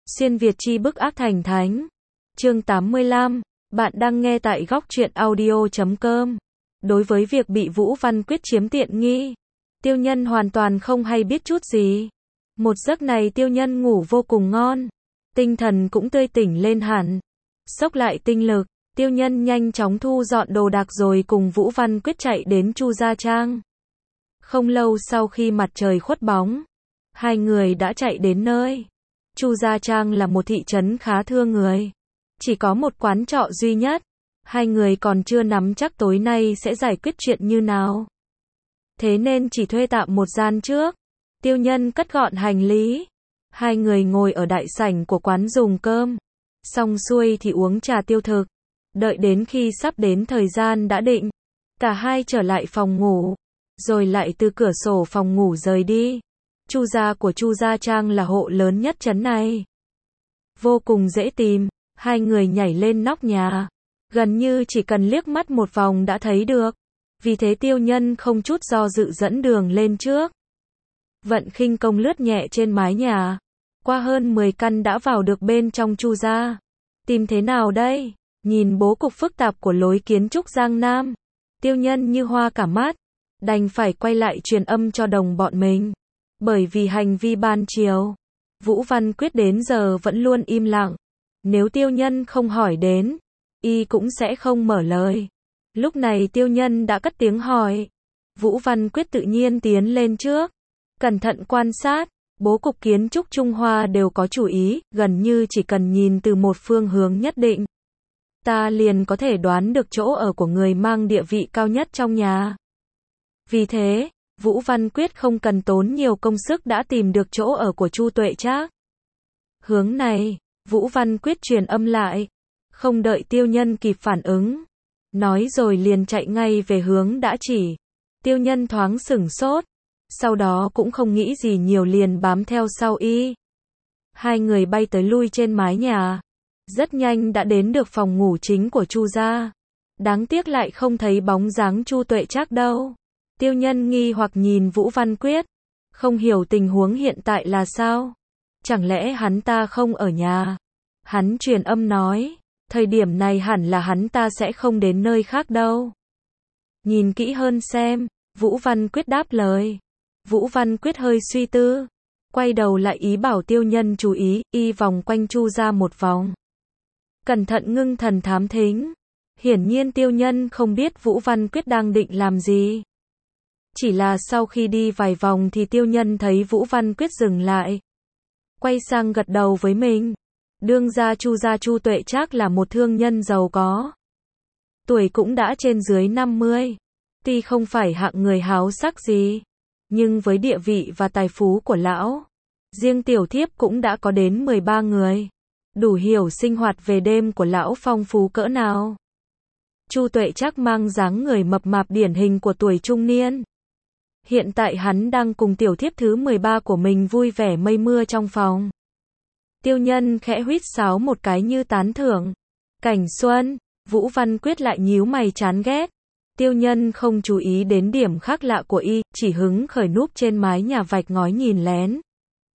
Xuyên Việt chi bức ác thành thánh. Chương 85. Bạn đang nghe tại góc truyện audio.com. Đối với việc bị Vũ Văn Quyết chiếm tiện nghi, Tiêu Nhân hoàn toàn không hay biết chút gì. Một giấc này Tiêu Nhân ngủ vô cùng ngon, tinh thần cũng tươi tỉnh lên hẳn. Xốc lại tinh lực, Tiêu Nhân nhanh chóng thu dọn đồ đạc rồi cùng Vũ Văn Quyết chạy đến Chu Gia Trang. Không lâu sau khi mặt trời khuất bóng, hai người đã chạy đến nơi. Chu Gia Trang là một thị trấn khá thưa người, chỉ có một quán trọ duy nhất. Hai người còn chưa nắm chắc tối nay sẽ giải quyết chuyện như nào, thế nên chỉ thuê tạm một gian trước. Tiêu Nhân cất gọn hành lý, hai người ngồi ở đại sảnh của quán dùng cơm, xong xuôi thì uống trà tiêu thực. Đợi đến khi sắp đến thời gian đã định, cả hai trở lại phòng ngủ, rồi lại từ cửa sổ phòng ngủ rời đi. Chu gia của Chu Gia Trang là hộ lớn nhất trấn này, vô cùng dễ tìm. Hai người nhảy lên nóc nhà, gần như chỉ cần liếc mắt một vòng đã thấy được. Vì thế Tiêu Nhân không chút do dự dẫn đường lên trước. Vận khinh công lướt nhẹ trên mái nhà, qua hơn 10 căn đã vào được bên trong Chu gia. Tìm thế nào đây? Nhìn bố cục phức tạp của lối kiến trúc Giang Nam, Tiêu Nhân như hoa cả mắt, đành phải quay lại truyền âm cho đồng bọn mình. Bởi vì hành vi ban chiều, Vũ Văn Quyết đến giờ vẫn luôn im lặng. Nếu Tiêu Nhân không hỏi đến, y cũng sẽ không mở lời. Lúc này Tiêu Nhân đã cất tiếng hỏi. Vũ Văn Quyết tự nhiên tiến lên trước, cẩn thận quan sát. Bố cục kiến trúc Trung Hoa đều có chủ ý, gần như chỉ cần nhìn từ một phương hướng nhất định, ta liền có thể đoán được chỗ ở của người mang địa vị cao nhất trong nhà. Vì thế, Vũ Văn Quyết không cần tốn nhiều công sức đã tìm được chỗ ở của Chu Tuệ Trác. Hướng này, Vũ Văn Quyết truyền âm lại, không đợi Tiêu Nhân kịp phản ứng, nói rồi liền chạy ngay về hướng đã chỉ. Tiêu Nhân thoáng sửng sốt, sau đó cũng không nghĩ gì nhiều liền bám theo sau y. Hai người bay tới lui trên mái nhà, rất nhanh đã đến được phòng ngủ chính của Chu gia. Đáng tiếc lại không thấy bóng dáng Chu Tuệ Trác đâu. Tiêu Nhân nghi hoặc nhìn Vũ Văn Quyết, không hiểu tình huống hiện tại là sao. Chẳng lẽ hắn ta không ở nhà? Hắn truyền âm nói, thời điểm này hẳn là hắn ta sẽ không đến nơi khác đâu. Nhìn kỹ hơn xem, Vũ Văn Quyết đáp lời. Vũ Văn Quyết hơi suy tư, quay đầu lại ý bảo Tiêu Nhân chú ý, y vòng quanh Chu gia một vòng, cẩn thận ngưng thần thám thính. Hiển nhiên Tiêu Nhân không biết Vũ Văn Quyết đang định làm gì. Chỉ là sau khi đi vài vòng thì Tiêu Nhân thấy Vũ Văn Quyết dừng lại, quay sang gật đầu với mình. Đương gia Chu Tuệ Trác là một thương nhân giàu có, tuổi cũng đã trên dưới 50. Tuy không phải hạng người háo sắc gì, nhưng với địa vị và tài phú của lão, riêng tiểu thiếp cũng đã có đến 13 người, đủ hiểu sinh hoạt về đêm của lão phong phú cỡ nào. Chu Tuệ Trác mang dáng người mập mạp điển hình của tuổi trung niên. Hiện tại hắn đang cùng tiểu thiếp thứ 13 của mình vui vẻ mây mưa trong phòng. Tiêu Nhân khẽ huýt sáo một cái như tán thưởng. Cảnh xuân. Vũ Văn Quyết lại nhíu mày chán ghét. Tiêu Nhân không chú ý đến điểm khác lạ của y, chỉ hứng khởi núp trên mái nhà vạch ngói nhìn lén.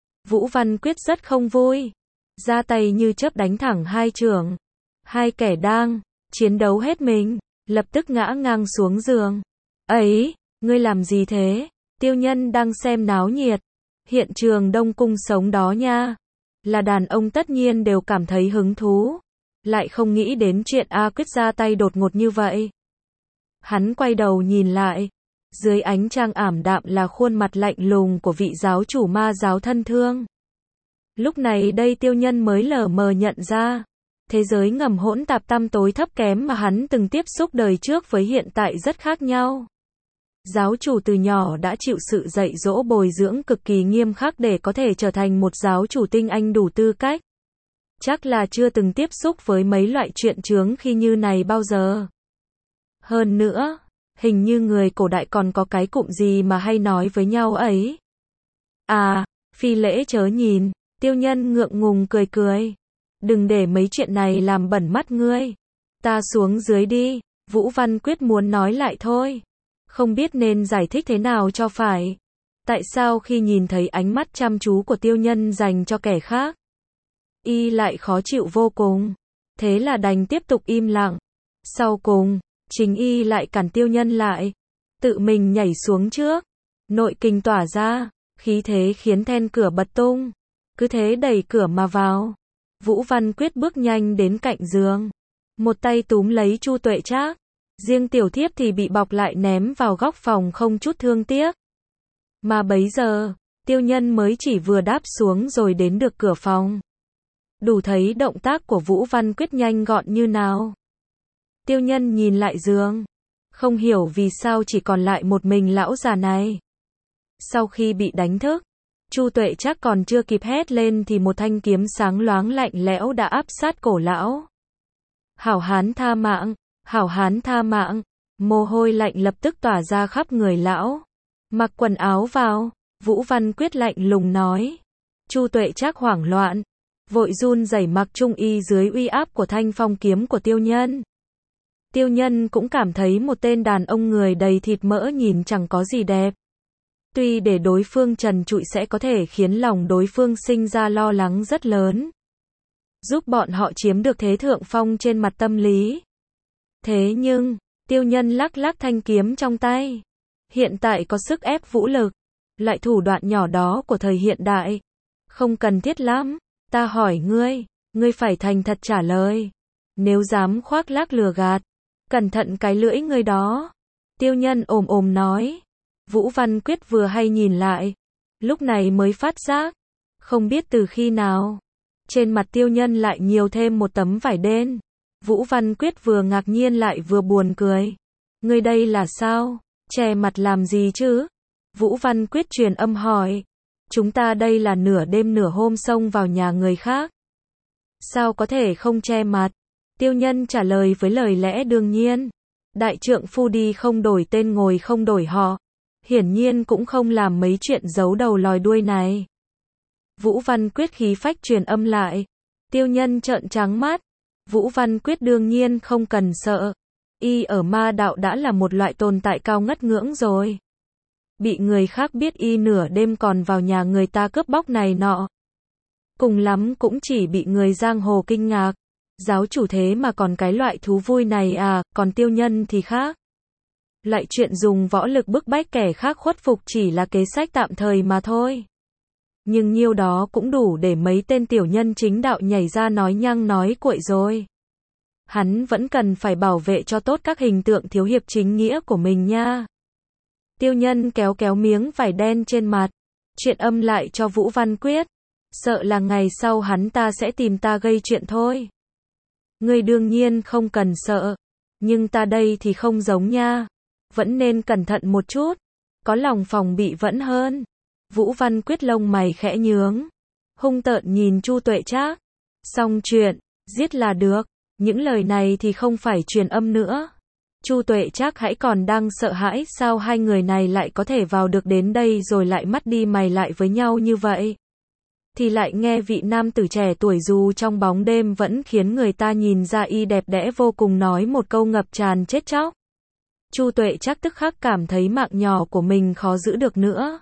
Vũ Văn Quyết rất không vui, ra tay như chớp đánh thẳng hai chưởng. Hai kẻ đang chiến đấu hết mình, lập tức ngã ngang xuống giường. Ấy, ngươi làm gì thế? Tiêu Nhân đang xem náo nhiệt. Hiện trường Đông Cung sống đó nha. Là đàn ông tất nhiên đều cảm thấy hứng thú, lại không nghĩ đến chuyện A Quyết ra tay đột ngột như vậy. Hắn quay đầu nhìn lại, dưới ánh trăng ảm đạm là khuôn mặt lạnh lùng của vị giáo chủ ma giáo thân thương. Lúc này đây Tiêu Nhân mới lờ mờ nhận ra, thế giới ngầm hỗn tạp tăm tối thấp kém mà hắn từng tiếp xúc đời trước với hiện tại rất khác nhau. Giáo chủ từ nhỏ đã chịu sự dạy dỗ bồi dưỡng cực kỳ nghiêm khắc để có thể trở thành một giáo chủ tinh anh đủ tư cách. Chắc là chưa từng tiếp xúc với mấy loại chuyện chướng khi như này bao giờ. Hơn nữa, hình như người cổ đại còn có cái cụm gì mà hay nói với nhau ấy. À, phi lễ chớ nhìn. Tiêu Nhân ngượng ngùng cười cười. Đừng để mấy chuyện này làm bẩn mắt ngươi. Ta xuống dưới đi. Vũ Văn Quyết muốn nói lại thôi, không biết nên giải thích thế nào cho phải. Tại sao khi nhìn thấy ánh mắt chăm chú của Tiêu Nhân dành cho kẻ khác, y lại khó chịu vô cùng. Thế là đành tiếp tục im lặng. Sau cùng, chính y lại cản Tiêu Nhân lại. Tự mình nhảy xuống trước. Nội kình tỏa ra, khí thế khiến then cửa bật tung. Cứ thế đẩy cửa mà vào. Vũ Văn Quyết bước nhanh đến cạnh giường. Một tay túm lấy Chu Tuệ Trác. Riêng tiểu thiếp thì bị bọc lại ném vào góc phòng không chút thương tiếc. Mà bấy giờ, Tiêu Nhân mới chỉ vừa đáp xuống rồi đến được cửa phòng. Đủ thấy động tác của Vũ Văn Quyết nhanh gọn như nào. Tiêu Nhân nhìn lại giường. Không hiểu vì sao chỉ còn lại một mình lão già này. Sau khi bị đánh thức, Chu Tuệ Trác còn chưa kịp hét lên thì một thanh kiếm sáng loáng lạnh lẽo đã áp sát cổ lão. Hảo hán tha mạng, hảo hán tha mạng. Mồ hôi lạnh lập tức tỏa ra khắp người lão. Mặc quần áo vào, Vũ Văn Quyết lạnh lùng nói. Chu Tuệ Trác hoảng loạn, vội run rẩy mặc trung y dưới uy áp của thanh phong kiếm của Tiêu Nhân. Tiêu Nhân cũng cảm thấy một tên đàn ông người đầy thịt mỡ nhìn chẳng có gì đẹp. Tuy để đối phương trần trụi sẽ có thể khiến lòng đối phương sinh ra lo lắng rất lớn, giúp bọn họ chiếm được thế thượng phong trên mặt tâm lý. Thế nhưng, Tiêu Nhân lắc lắc thanh kiếm trong tay. Hiện tại có sức ép vũ lực, loại thủ đoạn nhỏ đó của thời hiện đại. Không cần thiết lắm, ta hỏi ngươi phải thành thật trả lời. Nếu dám khoác lác lừa gạt, cẩn thận cái lưỡi ngươi đó. Tiêu Nhân ồm nói. Vũ Văn Quyết vừa hay nhìn lại, lúc này mới phát giác, không biết từ khi nào, trên mặt Tiêu Nhân lại nhiều thêm một tấm vải đen. Vũ Văn Quyết vừa ngạc nhiên lại vừa buồn cười. Ngươi đây là sao? Che mặt làm gì chứ? Vũ Văn Quyết truyền âm hỏi. Chúng ta đây là nửa đêm nửa hôm xông vào nhà người khác. Sao có thể không che mặt? Tiêu Nhân trả lời với lời lẽ đương nhiên. Đại trượng phu đi không đổi tên ngồi không đổi họ. Hiển nhiên cũng không làm mấy chuyện giấu đầu lòi đuôi này. Vũ Văn Quyết khí phách truyền âm lại. Tiêu Nhân trợn trắng mắt. Vũ Văn Quyết đương nhiên không cần sợ. Y ở ma đạo đã là một loại tồn tại cao ngất ngưỡng rồi. Bị người khác biết y nửa đêm còn vào nhà người ta cướp bóc này nọ. Cùng lắm cũng chỉ bị người giang hồ kinh ngạc. Giáo chủ thế mà còn cái loại thú vui này à, còn Tiêu Nhân thì khác. Loại chuyện dùng võ lực bức bách kẻ khác khuất phục chỉ là kế sách tạm thời mà thôi. Nhưng nhiêu đó cũng đủ để mấy tên tiểu nhân chính đạo nhảy ra nói nhăng nói cuội rồi. Hắn vẫn cần phải bảo vệ cho tốt các hình tượng thiếu hiệp chính nghĩa của mình nha. Tiêu Nhân kéo miếng vải đen trên mặt, chuyện âm lại cho Vũ Văn Quyết. Sợ là ngày sau hắn ta sẽ tìm ta gây chuyện thôi. Ngươi đương nhiên không cần sợ, nhưng ta đây thì không giống nha. Vẫn nên cẩn thận một chút, có lòng phòng bị vẫn hơn. Vũ Văn Quyết lông mày khẽ nhướng, hung tợn nhìn Chu Tuệ Trác. Xong chuyện, giết là được. Những lời này thì không phải truyền âm nữa. Chu Tuệ Trác hãy còn đang sợ hãi sao hai người này lại có thể vào được đến đây rồi lại mắt đi mày lại với nhau như vậy. Thì lại nghe vị nam tử trẻ tuổi dù trong bóng đêm vẫn khiến người ta nhìn ra y đẹp đẽ vô cùng nói một câu ngập tràn chết chóc. Chu Tuệ Trác tức khắc cảm thấy mạng nhỏ của mình khó giữ được nữa.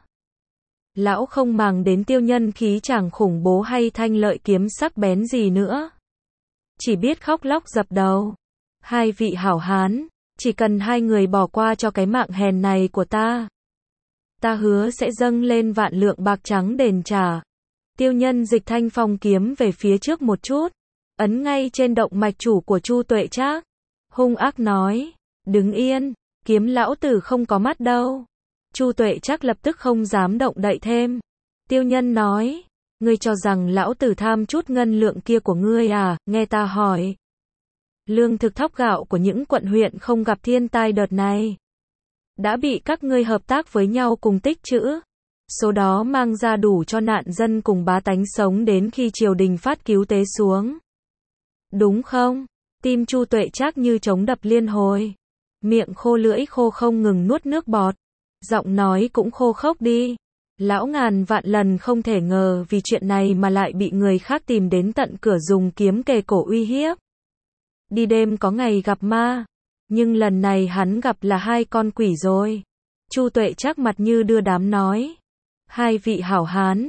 Lão không màng đến Tiêu Nhân khí chàng khủng bố hay thanh lợi kiếm sắc bén gì nữa. Chỉ biết khóc lóc dập đầu. Hai vị hảo hán, chỉ cần hai người bỏ qua cho cái mạng hèn này của ta. Ta hứa sẽ dâng lên vạn lượng bạc trắng đền trả. Tiêu Nhân dịch thanh phong kiếm về phía trước một chút, ấn ngay trên động mạch chủ của Chu Tuệ Trác. Hung ác nói, đứng yên, kiếm lão tử không có mắt đâu. Chu Tuệ Trác lập tức không dám động đậy thêm. Tiêu Nhân nói, ngươi cho rằng lão tử tham chút ngân lượng kia của ngươi à, nghe ta hỏi. Lương thực thóc gạo của những quận huyện không gặp thiên tai đợt này đã bị các ngươi hợp tác với nhau cùng tích trữ. Số đó mang ra đủ cho nạn dân cùng bá tánh sống đến khi triều đình phát cứu tế xuống. Đúng không? Tim Chu Tuệ Trác như trống đập liên hồi. Miệng khô lưỡi khô không ngừng nuốt nước bọt. Giọng nói cũng khô khốc đi. Lão ngàn vạn lần không thể ngờ vì chuyện này mà lại bị người khác tìm đến tận cửa dùng kiếm kề cổ uy hiếp. Đi đêm có ngày gặp ma. Nhưng lần này hắn gặp là hai con quỷ rồi. Chu Tuệ Trác mặt như đưa đám nói. Hai vị hảo hán,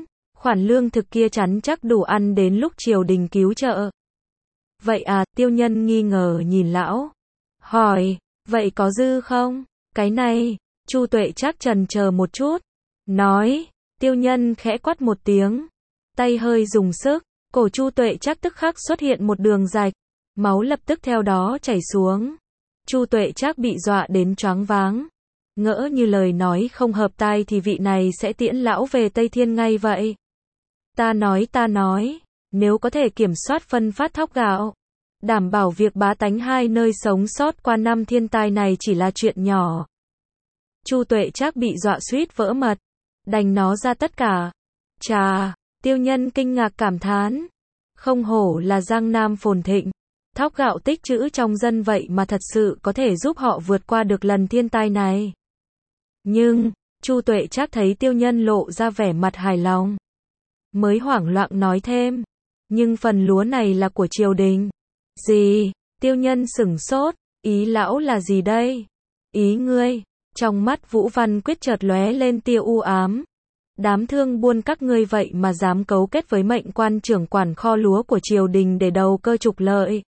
khoản lương thực kia chắn chắc đủ ăn đến lúc triều đình cứu trợ. Vậy à, Tiêu Nhân nghi ngờ nhìn lão. Hỏi, vậy có dư không? Cái này, Chu Tuệ Trác chần chờ một chút. Nói, Tiêu Nhân khẽ quát một tiếng. Tay hơi dùng sức, cổ Chu Tuệ Trác tức khắc xuất hiện một đường rạch. Máu lập tức theo đó chảy xuống. Chu Tuệ Trác bị dọa đến choáng váng. Ngỡ như lời nói không hợp tai thì vị này sẽ tiễn lão về Tây Thiên ngay vậy. Ta nói, nếu có thể kiểm soát phân phát thóc gạo, đảm bảo việc bá tánh hai nơi sống sót qua năm thiên tai này chỉ là chuyện nhỏ. Chu Tuệ Trác bị dọa suýt vỡ mật, đành nó ra tất cả. Chà, Tiêu Nhân kinh ngạc cảm thán, không hổ là Giang Nam phồn thịnh, thóc gạo tích trữ trong dân vậy mà thật sự có thể giúp họ vượt qua được lần thiên tai này. Nhưng, Chu Tuệ Trác thấy Tiêu Nhân lộ ra vẻ mặt hài lòng, mới hoảng loạn nói thêm, nhưng phần lúa này là của triều đình. Gì? Tiêu Nhân sửng sốt, ý lão là gì đây? Ý ngươi? Trong mắt Vũ Văn Quyết chợt lóe lên tia u ám. Đám thương buôn các ngươi vậy mà dám cấu kết với mệnh quan trưởng quản kho lúa của triều đình để đầu cơ trục lợi.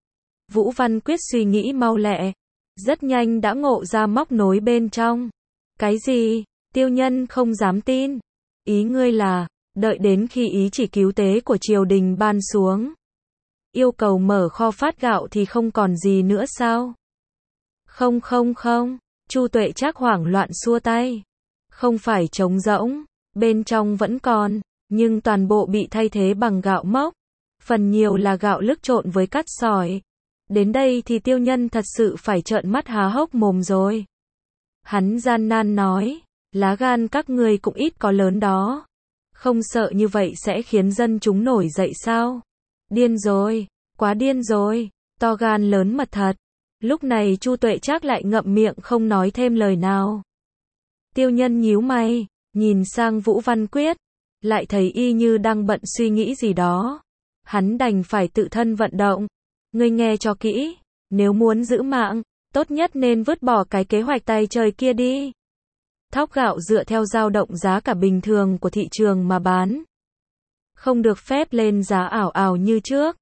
Vũ Văn Quyết suy nghĩ mau lẹ, rất nhanh đã ngộ ra móc nối bên trong. Cái gì? Tiêu Nhân không dám tin. Ý ngươi là, đợi đến khi ý chỉ cứu tế của triều đình ban xuống, yêu cầu mở kho phát gạo thì không còn gì nữa sao? Không, Chu Tuệ Trác hoảng loạn xua tay. Không phải trống rỗng, bên trong vẫn còn, nhưng toàn bộ bị thay thế bằng gạo mốc. Phần nhiều là gạo lức trộn với cát sỏi. Đến đây thì Tiêu Nhân thật sự phải trợn mắt há hốc mồm rồi. Hắn gian nan nói, lá gan các ngươi cũng ít có lớn đó. Không sợ như vậy sẽ khiến dân chúng nổi dậy sao? Điên rồi, quá điên rồi, to gan lớn mật thật. Lúc này Chu Tuệ Trác lại ngậm miệng không nói thêm lời nào. Tiêu Nhân nhíu mày, nhìn sang Vũ Văn Quyết, lại thấy y như đang bận suy nghĩ gì đó. Hắn đành phải tự thân vận động. Ngươi nghe cho kỹ, nếu muốn giữ mạng, tốt nhất nên vứt bỏ cái kế hoạch tay trời kia đi. Thóc gạo dựa theo dao động giá cả bình thường của thị trường mà bán. Không được phép lên giá ảo ảo như trước.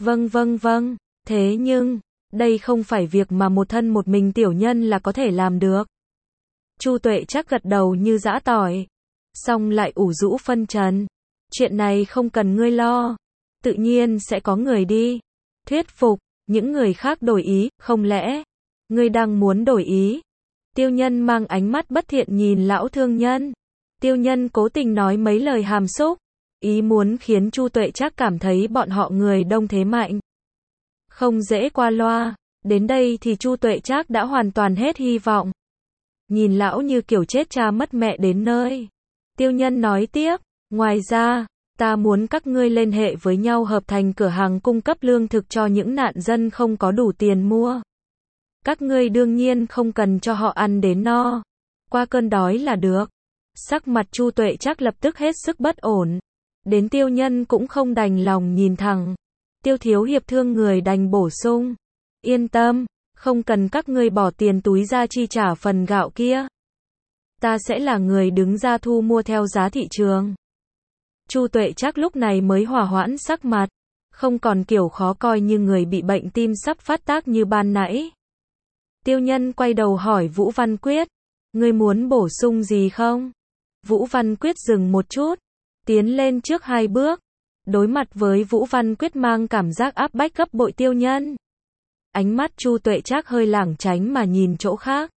Vâng. Thế nhưng, đây không phải việc mà một thân một mình tiểu nhân là có thể làm được. Chu Tuệ Trác gật đầu như giã tỏi. Xong lại ủ rũ phân trần. Chuyện này không cần ngươi lo. Tự nhiên sẽ có người đi thuyết phục những người khác đổi ý, không lẽ ngươi đang muốn đổi ý? Tiêu Nhân mang ánh mắt bất thiện nhìn lão thương nhân. Tiêu Nhân cố tình nói mấy lời hàm xúc, ý muốn khiến Chu Tuệ Trác cảm thấy bọn họ người đông thế mạnh, không dễ qua loa. Đến đây thì Chu Tuệ Trác đã hoàn toàn hết hy vọng. Nhìn lão như kiểu chết cha mất mẹ đến nơi. Tiêu Nhân nói tiếp, ngoài ra, ta muốn các ngươi liên hệ với nhau hợp thành cửa hàng cung cấp lương thực cho những nạn dân không có đủ tiền mua. Các ngươi đương nhiên không cần cho họ ăn đến no, qua cơn đói là được. Sắc mặt Chu Tuệ Trác lập tức hết sức bất ổn. Đến Tiêu Nhân cũng không đành lòng nhìn thẳng. Tiêu thiếu hiệp thương người đành bổ sung. Yên tâm, không cần các ngươi bỏ tiền túi ra chi trả phần gạo kia. Ta sẽ là người đứng ra thu mua theo giá thị trường. Chu Tuệ Trác lúc này mới hòa hoãn sắc mặt, không còn kiểu khó coi như người bị bệnh tim sắp phát tác như ban nãy. Tiêu Nhân quay đầu hỏi Vũ Văn Quyết, ngươi muốn bổ sung gì không? Vũ Văn Quyết dừng một chút, tiến lên trước 2 bước, đối mặt với Vũ Văn Quyết mang cảm giác áp bách gấp bội Tiêu Nhân. Ánh mắt Chu Tuệ Trác hơi lảng tránh mà nhìn chỗ khác.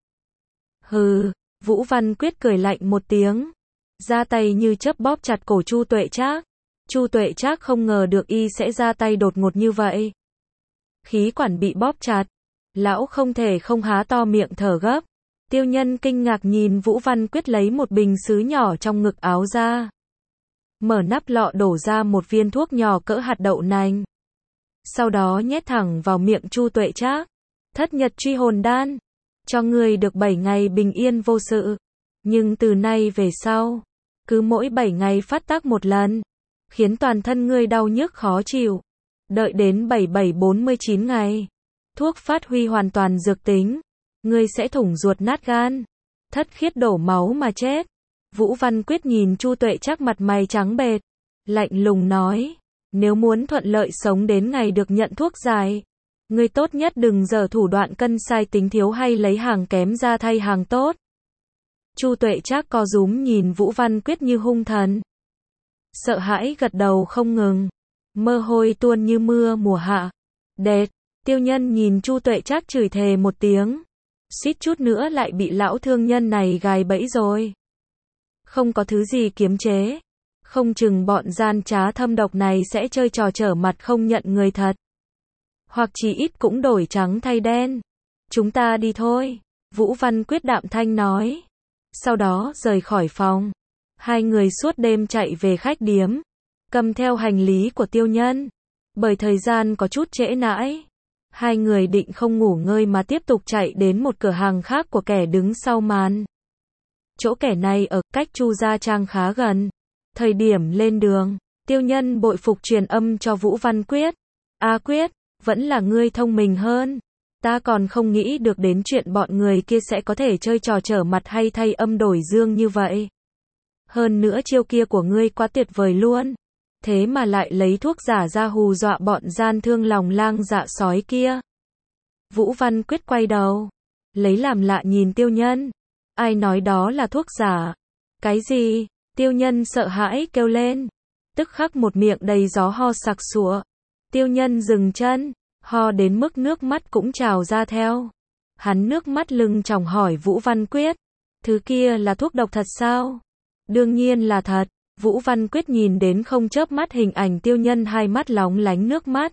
Hừ, Vũ Văn Quyết cười lạnh một tiếng, ra tay như chớp bóp chặt cổ Chu Tuệ Trác. Chu Tuệ Trác không ngờ được y sẽ ra tay đột ngột như vậy. Khí quản bị bóp chặt, lão không thể không há to miệng thở gấp. Tiêu Nhân kinh ngạc nhìn Vũ Văn Quyết lấy một bình sứ nhỏ trong ngực áo ra. Mở nắp lọ đổ ra một viên thuốc nhỏ cỡ hạt đậu nành. Sau đó nhét thẳng vào miệng Chu Tuệ Trác. Thất nhật truy hồn đan. Cho ngươi được 7 ngày bình yên vô sự. Nhưng từ nay về sau, cứ mỗi 7 ngày phát tác một lần, khiến toàn thân ngươi đau nhức khó chịu. Đợi đến 7749 ngày, thuốc phát huy hoàn toàn dược tính, ngươi sẽ thủng ruột nát gan, thất khiết đổ máu mà chết. Vũ Văn Quyết nhìn Chu Tuệ Trác mặt mày trắng bệch, lạnh lùng nói, nếu muốn thuận lợi sống đến ngày được nhận thuốc giải, ngươi tốt nhất đừng giở thủ đoạn cân sai tính thiếu hay lấy hàng kém ra thay hàng tốt. Chu Tuệ Trác co rúm nhìn Vũ Văn Quyết như hung thần. Sợ hãi gật đầu không ngừng. Mơ hôi tuôn như mưa mùa hạ. Đệt, Tiêu Nhân nhìn Chu Tuệ Trác chửi thề một tiếng. Suýt chút nữa lại bị lão thương nhân này gài bẫy rồi. Không có thứ gì kiềm chế. Không chừng bọn gian trá thâm độc này sẽ chơi trò trở mặt không nhận người thật. Hoặc chỉ ít cũng đổi trắng thay đen. Chúng ta đi thôi. Vũ Văn Quyết đạm thanh nói. Sau đó rời khỏi phòng. Hai người suốt đêm chạy về khách điếm. Cầm theo hành lý của Tiêu Nhân. Bởi thời gian có chút trễ nãi. Hai người định không ngủ ngơi mà tiếp tục chạy đến một cửa hàng khác của kẻ đứng sau màn. Chỗ kẻ này ở cách Chu Gia Trang khá gần. Thời điểm lên đường, Tiêu Nhân bội phục truyền âm cho Vũ Văn Quyết. A Quyết, vẫn là ngươi thông minh hơn. Ta còn không nghĩ được đến chuyện bọn người kia sẽ có thể chơi trò trở mặt hay thay âm đổi dương như vậy. Hơn nữa chiêu kia của ngươi quá tuyệt vời luôn. Thế mà lại lấy thuốc giả ra hù dọa bọn gian thương lòng lang dạ sói kia. Vũ Văn Quyết quay đầu, lấy làm lạ nhìn Tiêu Nhân. Ai nói đó là thuốc giả? Cái gì? Tiêu Nhân sợ hãi kêu lên. Tức khắc một miệng đầy gió ho sặc sụa. Tiêu Nhân dừng chân, ho đến mức nước mắt cũng trào ra theo. Hắn nước mắt lưng tròng hỏi Vũ Văn Quyết. Thứ kia là thuốc độc thật sao? Đương nhiên là thật. Vũ Văn Quyết nhìn đến không chớp mắt hình ảnh Tiêu Nhân hai mắt lóng lánh nước mắt.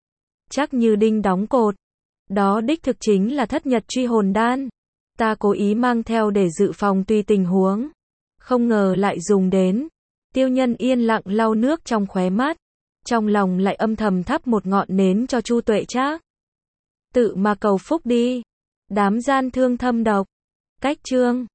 Chắc như đinh đóng cột. Đó đích thực chính là thất nhật truy hồn đan. Ta cố ý mang theo để dự phòng tùy tình huống. Không ngờ lại dùng đến. Tiêu Nhân yên lặng lau nước trong khóe mắt. Trong lòng lại âm thầm thắp một ngọn nến cho Chu Tuệ Trác. Tự mà cầu phúc đi. Đám gian thương thâm độc. Cách chương